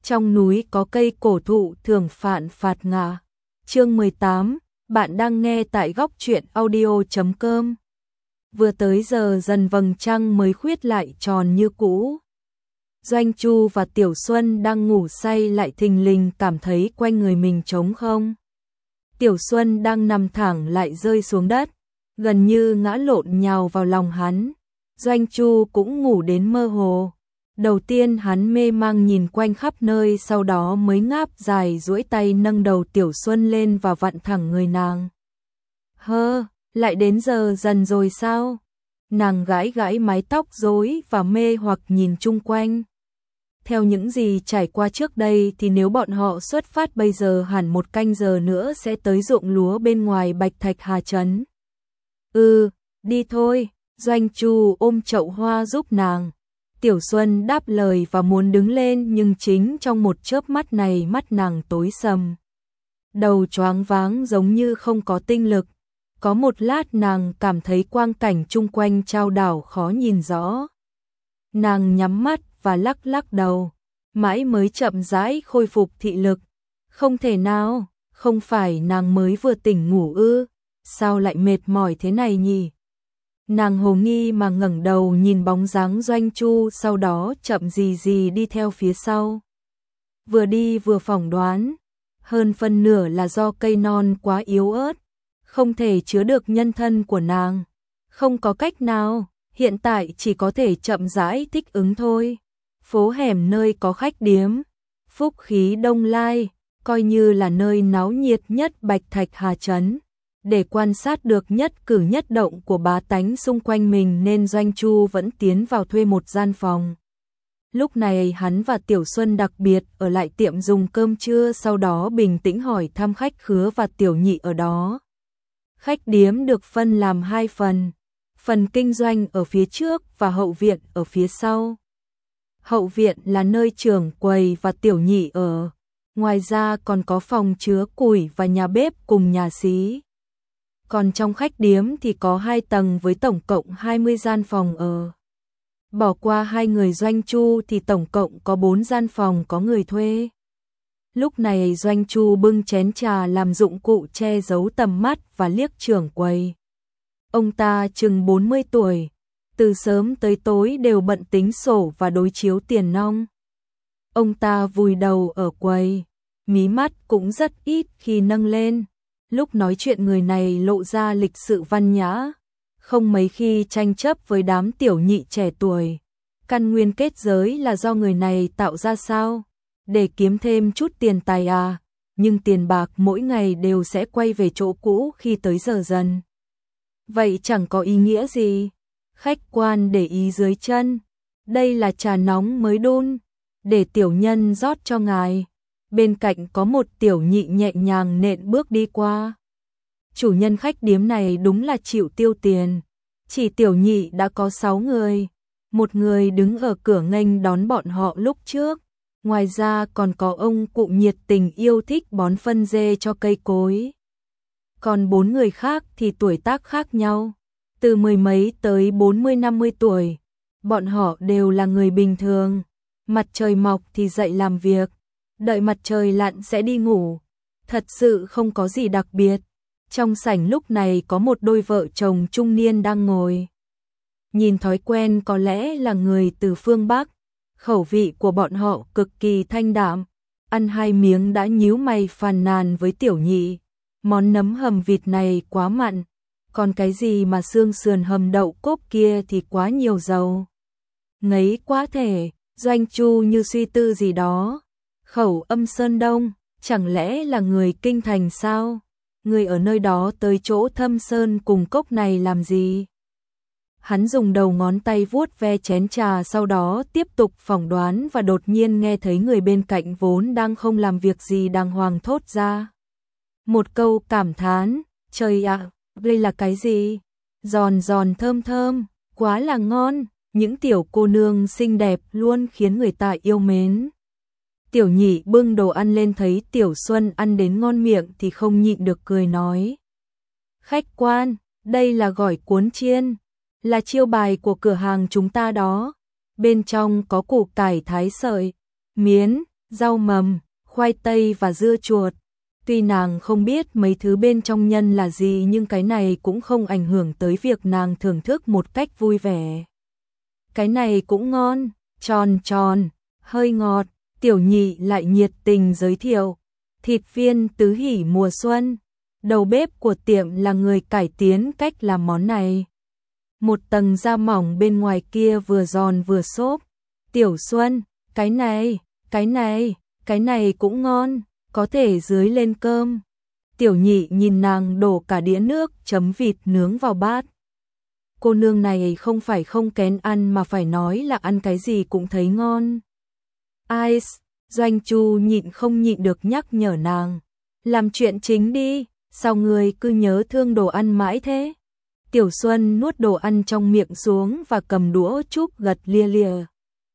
Trong núi có cây cổ thụ thường phạn phạt ngả. Chương 18, bạn đang nghe tại góc truyện audio.com. Vừa tới giờ dần vầng trăng mới khuyết lại tròn như cũ. Doanh Chu và Tiểu Xuân đang ngủ say lại thình lình cảm thấy quanh người mình trống không. Tiểu Xuân đang nằm thẳng lại rơi xuống đất, gần như ngã lộn nhào vào lòng hắn. Doanh Chu cũng ngủ đến mơ hồ. Đầu tiên hắn mê mang nhìn quanh khắp nơi, sau đó mới ngáp dài duỗi tay nâng đầu Tiểu Xuân lên và vặn thẳng người nàng. Hơ, lại đến giờ dần rồi sao? Nàng gãi gãi mái tóc rối và mê hoặc nhìn chung quanh. Theo những gì trải qua trước đây thì nếu bọn họ xuất phát bây giờ hẳn 1 canh giờ nữa sẽ tới ruộng lúa bên ngoài Bạch Thạch Hà Trấn. Đi thôi, Doanh Chu ôm chậu hoa giúp nàng. Tiểu Xuân đáp lời và muốn đứng lên, nhưng chính trong một chớp mắt này mắt nàng tối sầm. Đầu choáng váng giống như không có tinh lực. Có một lát nàng cảm thấy quang cảnh chung quanh chao đảo khó nhìn rõ. Nàng nhắm mắt và lắc lắc đầu, mãi mới chậm rãi khôi phục thị lực. Không thể nào, không phải nàng mới vừa tỉnh ngủ ư? Sao lại mệt mỏi thế này nhỉ? Nàng hồ nghi mà ngẩng đầu nhìn bóng dáng Doanh Chu, sau đó chậm gì gì đi theo phía sau. Vừa đi vừa phỏng đoán, hơn phân nửa là do cây non quá yếu ớt, không thể chứa được nhân thân của nàng. Không có cách nào, hiện tại chỉ có thể chậm rãi thích ứng thôi. Phố hẻm nơi có khách điếm, phúc khí đông lai, coi như là nơi náo nhiệt nhất Bạch Thạch Hà Trấn. Để quan sát được nhất cử nhất động của bá tánh xung quanh mình nên Doanh Chu vẫn tiến vào thuê một gian phòng. Lúc này hắn và Tiểu Xuân đặc biệt ở lại tiệm dùng cơm trưa, sau đó bình tĩnh hỏi thăm khách khứa và Tiểu Nhị ở đó. Khách điếm được phân làm 2 phần, phần kinh doanh ở phía trước và hậu viện ở phía sau. Hậu viện là nơi trưởng quầy và Tiểu Nhị ở, ngoài ra còn có phòng chứa củi và nhà bếp cùng nhà xí. Còn trong khách điếm thì có 2 tầng với tổng cộng 20 gian phòng ở. Bỏ qua 2 người Doanh Chu thì tổng cộng có 4 gian phòng có người thuê. Lúc này Doanh Chu bưng chén trà làm dụng cụ che giấu tầm mắt và liếc trưởng quầy. Ông ta chừng 40 tuổi, từ sớm tới tối đều bận tính sổ và đối chiếu tiền nong. Ông ta vùi đầu ở quầy, mí mắt cũng rất ít khi nâng lên. Lúc nói chuyện người này lộ ra lịch sự văn nhã, không mấy khi tranh chấp với đám tiểu nhị trẻ tuổi. Căn nguyên kết giới là do người này tạo ra sao? Để kiếm thêm chút tiền tài à? Nhưng tiền bạc mỗi ngày đều sẽ quay về chỗ cũ khi tới giờ dần. Vậy chẳng có ý nghĩa gì. Khách quan để ý dưới chân. Đây là trà nóng mới đun, để tiểu nhân rót cho ngài. Bên cạnh có một tiểu nhị nhẹ nhàng nện bước đi qua. Chủ nhân khách điếm này đúng là chịu tiêu tiền. Chỉ tiểu nhị đã có 6 người. Một người đứng ở cửa nghênh đón bọn họ lúc trước. Ngoài ra còn có ông cụ nhiệt tình yêu thích bón phân dê cho cây cối. Còn 4 người khác thì tuổi tác khác nhau, từ 10 mấy tới 40-50 tuổi. Bọn họ đều là người bình thường. Mặt trời mọc thì dậy làm việc, đợi mặt trời lặn sẽ đi ngủ. Thật sự không có gì đặc biệt. Trong sảnh lúc này có một đôi vợ chồng trung niên đang ngồi. Nhìn thói quen có lẽ là người từ phương Bắc. Khẩu vị của bọn họ cực kỳ thanh đạm. Ăn 2 miếng đã nhíu mày phàn nàn với tiểu nhị. Món nấm hầm vịt này quá mặn. Còn cái gì mà xương sườn hầm đậu cốp kia thì quá nhiều dầu. Ngấy quá thể. Doanh Chu như suy tư gì đó. Khẩu âm Sơn Đông, chẳng lẽ là người kinh thành sao? Người ở nơi đó tới chỗ Thâm Sơn cùng cốc này làm gì? Hắn dùng đầu ngón tay vuốt ve chén trà, sau đó tiếp tục phỏng đoán và đột nhiên nghe thấy người bên cạnh vốn đang không làm việc gì đàng hoàng thốt ra một câu cảm thán. Trời ạ, đây là cái gì? Giòn giòn thơm thơm, quá là ngon. Những tiểu cô nương xinh đẹp luôn khiến người ta yêu mến. Tiểu nhị bưng đồ ăn lên thấy Tiểu Xuân ăn đến ngon miệng thì không nhịn được cười nói. Khách quan, đây là gỏi cuốn chiên, là chiêu bài của cửa hàng chúng ta đó. Bên trong có củ cải thái sợi, miến, rau mầm, khoai tây và dưa chuột. Tuy nàng không biết mấy thứ bên trong nhân là gì nhưng cái này cũng không ảnh hưởng tới việc nàng thưởng thức một cách vui vẻ. Cái này cũng ngon, tròn tròn, hơi ngọt, Tiểu Nhị lại nhiệt tình giới thiệu. Thịt viên tứ hỷ mùa xuân. Đầu bếp của tiệm là người cải tiến cách làm món này. Một tầng da mỏng bên ngoài kia vừa giòn vừa xốp. Tiểu Xuân, cái này cũng ngon, có thể dưới lên cơm. Tiểu Nhị nhìn nàng đổ cả đĩa nước chấm vịt nướng vào bát. Cô nương này không phải không kén ăn mà phải nói là ăn cái gì cũng thấy ngon. Ice, Doanh Chu không nhịn được nhắc nhở nàng. Làm chuyện chính đi, sao người cứ nhớ thương đồ ăn mãi thế? Tiểu Xuân nuốt đồ ăn trong miệng xuống và cầm đũa chúc gật lia lịa.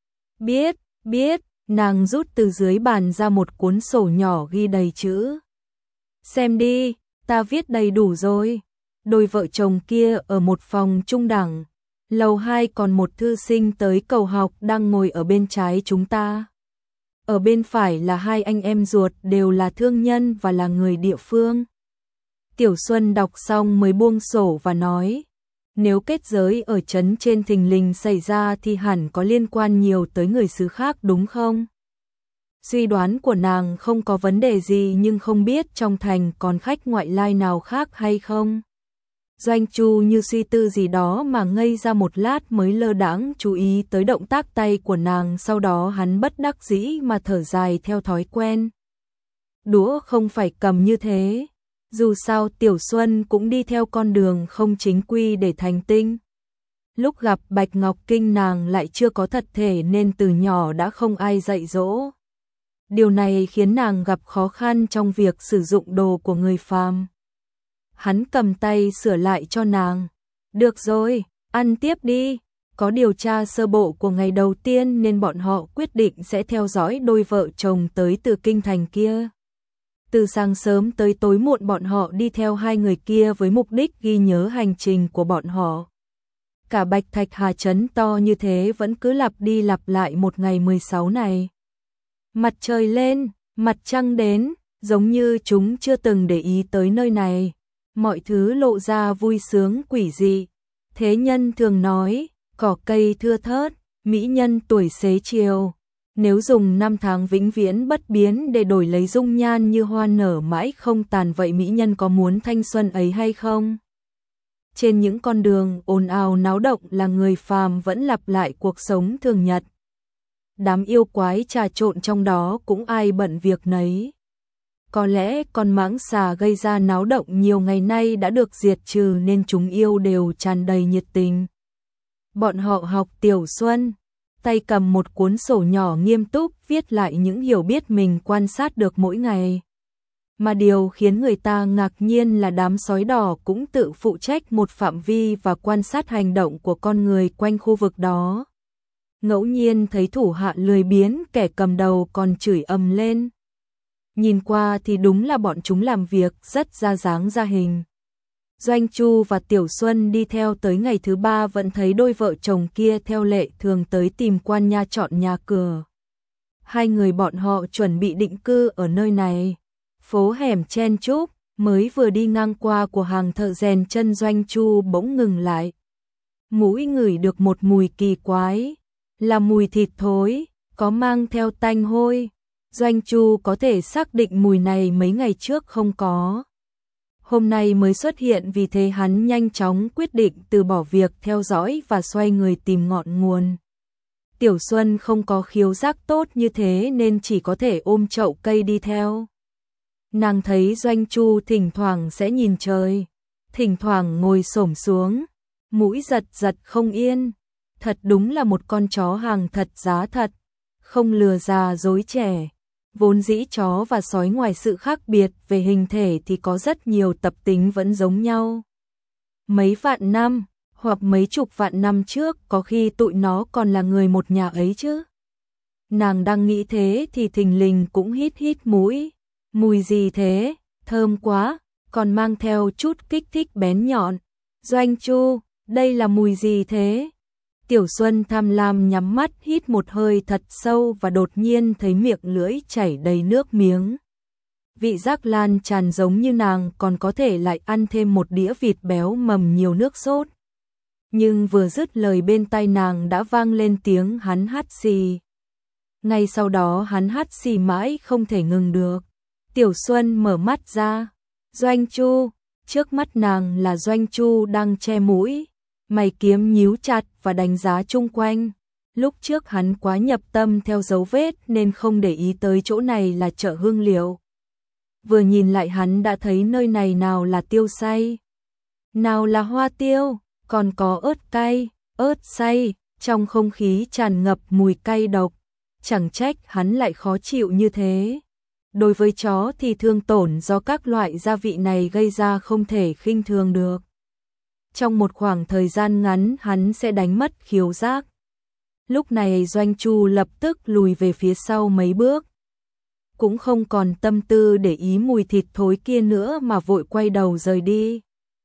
Biết, nàng rút từ dưới bàn ra một cuốn sổ nhỏ ghi đầy chữ. Xem đi, ta viết đầy đủ rồi. Đôi vợ chồng kia ở một phòng trung đẳng. Lầu 2 còn một thư sinh tới cầu học đang ngồi ở bên trái chúng ta. Ở bên phải là hai anh em ruột đều là thương nhân và là người địa phương. Tiểu Xuân đọc xong mới buông sổ và nói, nếu kết giới ở trấn trên thình lình xảy ra thì hẳn có liên quan nhiều tới người xứ khác đúng không? Suy đoán của nàng không có vấn đề gì nhưng không biết trong thành còn khách ngoại lai nào khác hay không. Doanh Chu như suy tư gì đó mà ngây ra một lát mới lơ đãng chú ý tới động tác tay của nàng, sau đó hắn bất đắc dĩ mà thở dài theo thói quen. Đũa không phải cầm như thế, dù sao Tiểu Xuân cũng đi theo con đường không chính quy để thành tinh. Lúc gặp Bạch Ngọc Kinh nàng lại chưa có thật thể nên từ nhỏ đã không ai dạy dỗ. Điều này khiến nàng gặp khó khăn trong việc sử dụng đồ của người phàm. Hắn cầm tay sửa lại cho nàng. Được rồi, ăn tiếp đi. Có điều tra sơ bộ của ngày đầu tiên nên bọn họ quyết định sẽ theo dõi đôi vợ chồng tới từ kinh thành kia. Từ sáng sớm tới tối muộn bọn họ đi theo hai người kia với mục đích ghi nhớ hành trình của bọn họ. Cả Bạch Thạch Hà trấn to như thế vẫn cứ lặp đi lặp lại một ngày 16 này. Mặt trời lên, mặt trăng đến, giống như chúng chưa từng để ý tới nơi này. Mọi thứ lộ ra vui sướng quỷ dị. Thế nhân thường nói, cỏ cây thưa thớt, mỹ nhân tuổi xế chiều. Nếu dùng năm tháng vĩnh viễn bất biến để đổi lấy dung nhan như hoa nở mãi không tàn, vậy mỹ nhân có muốn thanh xuân ấy hay không? Trên những con đường ồn ào náo động là người phàm vẫn lặp lại cuộc sống thường nhật. Đám yêu quái trà trộn trong đó cũng ai bận việc nấy. Có lẽ con mãng xà gây ra náo động nhiều ngày nay đã được diệt trừ nên chúng yêu đều tràn đầy nhiệt tình. Bọn họ học Tiểu Xuân, tay cầm một cuốn sổ nhỏ nghiêm túc viết lại những hiểu biết mình quan sát được mỗi ngày. Mà điều khiến người ta ngạc nhiên là đám sói đỏ cũng tự phụ trách một phạm vi và quan sát hành động của con người quanh khu vực đó. Ngẫu nhiên thấy thủ hạ lười biếng, kẻ cầm đầu còn chửi ầm lên. Nhìn qua thì đúng là bọn chúng làm việc rất ra dáng ra hình. Doanh Chu và Tiểu Xuân đi theo tới ngày thứ 3 vẫn thấy đôi vợ chồng kia theo lệ thường tới tìm quan nha chọn nhà cửa. Hai người bọn họ chuẩn bị định cư ở nơi này. Phố hẻm chen chúc, mới vừa đi ngang qua của hàng thợ rèn chân Doanh Chu bỗng ngừng lại. Mũi ngửi được một mùi kỳ quái, là mùi thịt thối, có mang theo tanh hôi. Doanh Chu có thể xác định mùi này mấy ngày trước không có. Hôm nay mới xuất hiện, vì thế hắn nhanh chóng quyết định từ bỏ việc theo dõi và xoay người tìm ngọn nguồn. Tiểu Xuân không có khiếu giác tốt như thế nên chỉ có thể ôm chậu cây đi theo. Nàng thấy Doanh Chu thỉnh thoảng sẽ nhìn trời, thỉnh thoảng ngồi xổm xuống, mũi giật giật không yên. Thật đúng là một con chó hàng thật giá thật, không lừa già dối trẻ. Vốn dĩ chó và sói ngoài sự khác biệt về hình thể thì có rất nhiều tập tính vẫn giống nhau. Mấy vạn năm, hoặc mấy chục vạn năm trước có khi tụi nó còn là người một nhà ấy chứ. Nàng đang nghĩ thế thì thình lình cũng hít hít mũi. Mùi gì thế? Thơm quá, còn mang theo chút kích thích bén nhọn. Doanh Chu, đây là mùi gì thế? Tiểu Xuân tham lam nhắm mắt hít một hơi thật sâu và đột nhiên thấy miệng lưỡi chảy đầy nước miếng. Vị giác lan tràn giống như nàng còn có thể lại ăn thêm một đĩa vịt béo mầm nhiều nước sốt. Nhưng vừa dứt lời bên tai nàng đã vang lên tiếng hắn hắt xì. Ngay sau đó hắn hắt xì mãi không thể ngừng được. Tiểu Xuân mở mắt ra. Doanh Chu, trước mắt nàng là Doanh Chu đang che mũi, mày kiếm nhíu chặt và đánh giá chung quanh. Lúc trước hắn quá nhập tâm theo dấu vết nên không để ý tới chỗ này là chợ hương liệu. Vừa nhìn lại hắn đã thấy nơi này nào là tiêu xay, nào là hoa tiêu, còn có ớt cay, ớt xay, trong không khí tràn ngập mùi cay độc. Chẳng trách hắn lại khó chịu như thế. Đối với chó thì thương tổn do các loại gia vị này gây ra không thể khinh thường được. Trong một khoảng thời gian ngắn hắn sẽ đánh mất khiếu giác. Lúc này Doanh Chu lập tức lùi về phía sau mấy bước. Cũng không còn tâm tư để ý mùi thịt thối kia nữa mà vội quay đầu rời đi.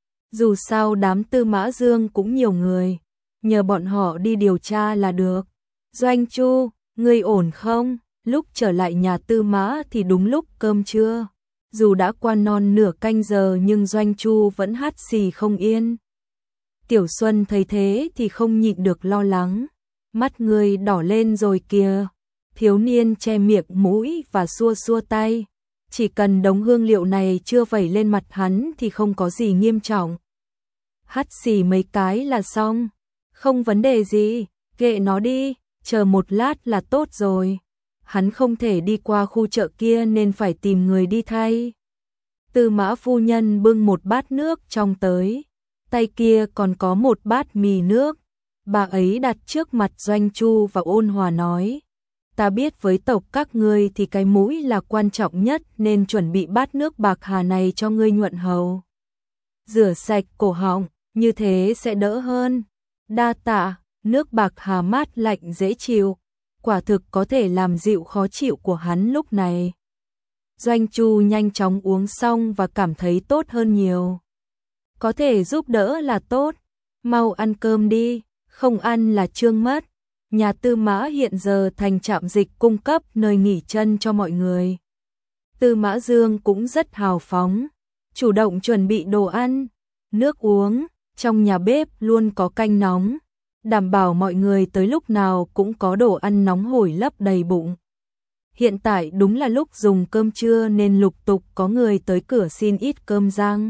Dù sao đám Tư Mã Dương cũng nhiều người, nhờ bọn họ đi điều tra là được. Doanh Chu, ngươi ổn không? Lúc trở lại nhà Tư Mã thì đúng lúc cơm trưa. Dù đã qua non nửa canh giờ nhưng Doanh Chu vẫn hắt xì không yên. Tiểu Xuân thấy thế thì không nhịn được lo lắng. Mắt ngươi đỏ lên rồi kìa. Thiếu niên che miệng mũi và xua xua tay. Chỉ cần đống hương liệu này chưa vẩy lên mặt hắn thì không có gì nghiêm trọng. Hắt xì mấy cái là xong. Không vấn đề gì, kệ nó đi, chờ một lát là tốt rồi. Hắn không thể đi qua khu chợ kia nên phải tìm người đi thay. Tư Mã phu nhân bưng một bát nước trong tới. Tay kia còn có một bát mì nước. Bà ấy đặt trước mặt Doanh Chu và ôn hòa nói. Ta biết với tộc các ngươi thì cái mũi là quan trọng nhất nên chuẩn bị bát nước bạc hà này cho ngươi nhuận hầu. Rửa sạch cổ họng, như thế sẽ đỡ hơn. Đa tạ, nước bạc hà mát lạnh dễ chịu. Quả thực có thể làm dịu khó chịu của hắn lúc này. Doanh Chu nhanh chóng uống xong và cảm thấy tốt hơn nhiều. Có thể giúp đỡ là tốt. Mau ăn cơm đi, không ăn là trương mất. Nhà Tư Mã hiện giờ thành trạm dịch cung cấp nơi nghỉ chân cho mọi người. Tư Mã Dương cũng rất hào phóng, chủ động chuẩn bị đồ ăn, nước uống, trong nhà bếp luôn có canh nóng, đảm bảo mọi người tới lúc nào cũng có đồ ăn nóng hổi lấp đầy bụng. Hiện tại đúng là lúc dùng cơm trưa nên lục tục có người tới cửa xin ít cơm rang,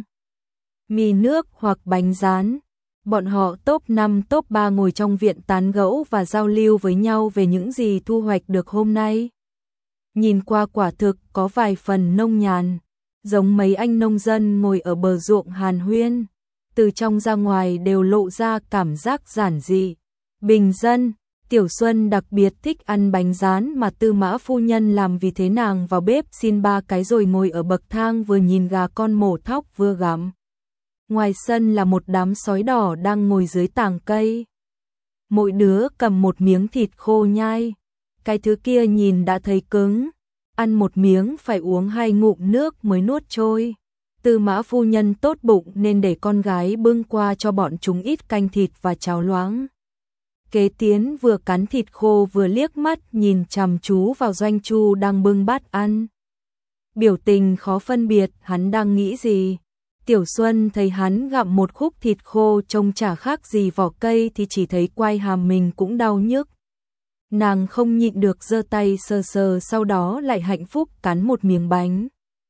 mì nước hoặc bánh rán. Bọn họ top 5 top 3 ngồi trong viện tán gẫu và giao lưu với nhau về những gì thu hoạch được hôm nay. Nhìn qua quả thực có vài phần nông nhàn, giống mấy anh nông dân ngồi ở bờ ruộng hàn huyên. Từ trong ra ngoài đều lộ ra cảm giác giản dị, bình dân. Tiểu Xuân đặc biệt thích ăn bánh rán mà Tư Mã phu nhân làm, vì thế nàng vào bếp xin 3 cái rồi ngồi ở bậc thang vừa nhìn gà con mổ thóc vừa gặm. Ngoài sân là một đám sói đỏ đang ngồi dưới tàng cây. Mỗi đứa cầm một miếng thịt khô nhai. Cái thứ kia nhìn đã thấy cứng, ăn một miếng phải uống 2 ngụm nước mới nuốt trôi. Tư Mã phu nhân tốt bụng nên để con gái bưng qua cho bọn chúng ít canh thịt và cháo loãng. Kế Tiến vừa cắn thịt khô vừa liếc mắt nhìn chằm chú vào Doanh Chu đang bưng bát ăn. Biểu tình khó phân biệt hắn đang nghĩ gì. Tiểu Xuân thấy hắn gặm một khúc thịt khô trông chả khác gì vỏ cây thì chỉ thấy quai hàm mình cũng đau nhức. Nàng không nhịn được giơ tay sờ sờ, sau đó lại hạnh phúc cắn một miếng bánh.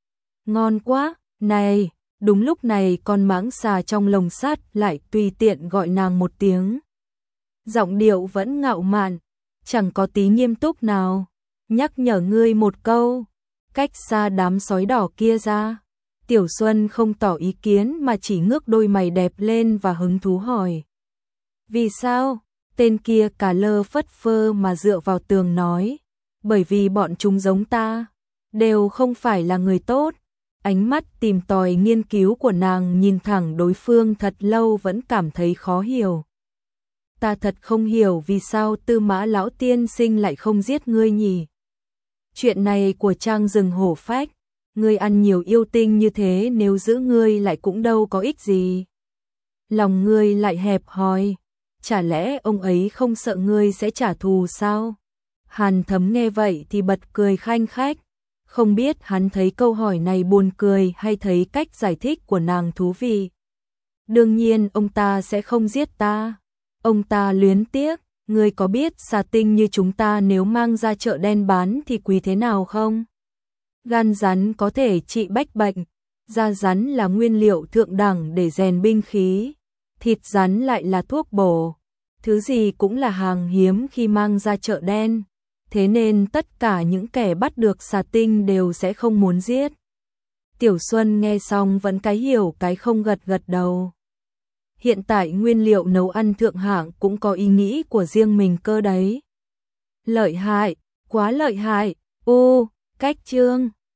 Ngon quá, này, đúng lúc này con mãng xà trong lồng sắt lại tùy tiện gọi nàng một tiếng. Giọng điệu vẫn ngạo mạn, chẳng có tí nghiêm túc nào. Nhắc nhở ngươi một câu, cách xa đám sói đỏ kia ra. Tiểu Xuân không tỏ ý kiến mà chỉ ngước đôi mày đẹp lên và hứng thú hỏi. Vì sao? Tên kia cả lơ phất phơ mà dựa vào tường nói. Bởi vì bọn chúng giống ta, đều không phải là người tốt. Ánh mắt tìm tòi nghiên cứu của nàng nhìn thẳng đối phương thật lâu vẫn cảm thấy khó hiểu. Ta thật không hiểu vì sao Tư Mã lão tiên sinh lại không giết ngươi nhỉ? Chuyện này của Trang rừng hổ phách. Ngươi ăn nhiều yêu tinh như thế nếu giữ ngươi lại cũng đâu có ích gì. Lòng ngươi lại hẹp hòi. chả lẽ ông ấy không sợ ngươi sẽ trả thù sao? Hàn Thấm nghe vậy thì bật cười khanh khách, không biết hắn thấy câu hỏi này buồn cười hay thấy cách giải thích của nàng thú vị. Đương nhiên ông ta sẽ không giết ta. Ông ta luyến tiếc, ngươi có biết xà tinh như chúng ta nếu mang ra chợ đen bán thì quý thế nào không? Gan rắn có thể trị bách bệnh, da rắn là nguyên liệu thượng đẳng để rèn binh khí, thịt rắn lại là thuốc bổ, thứ gì cũng là hàng hiếm khi mang ra chợ đen, thế nên tất cả những kẻ bắt được xà tinh đều sẽ không muốn giết. Tiểu Xuân nghe xong vẫn cái hiểu cái không gật gật đầu. Hiện tại nguyên liệu nấu ăn thượng hạng cũng có ý nghĩ của riêng mình cơ đấy. Lợi hại, quá lợi hại, cách chương.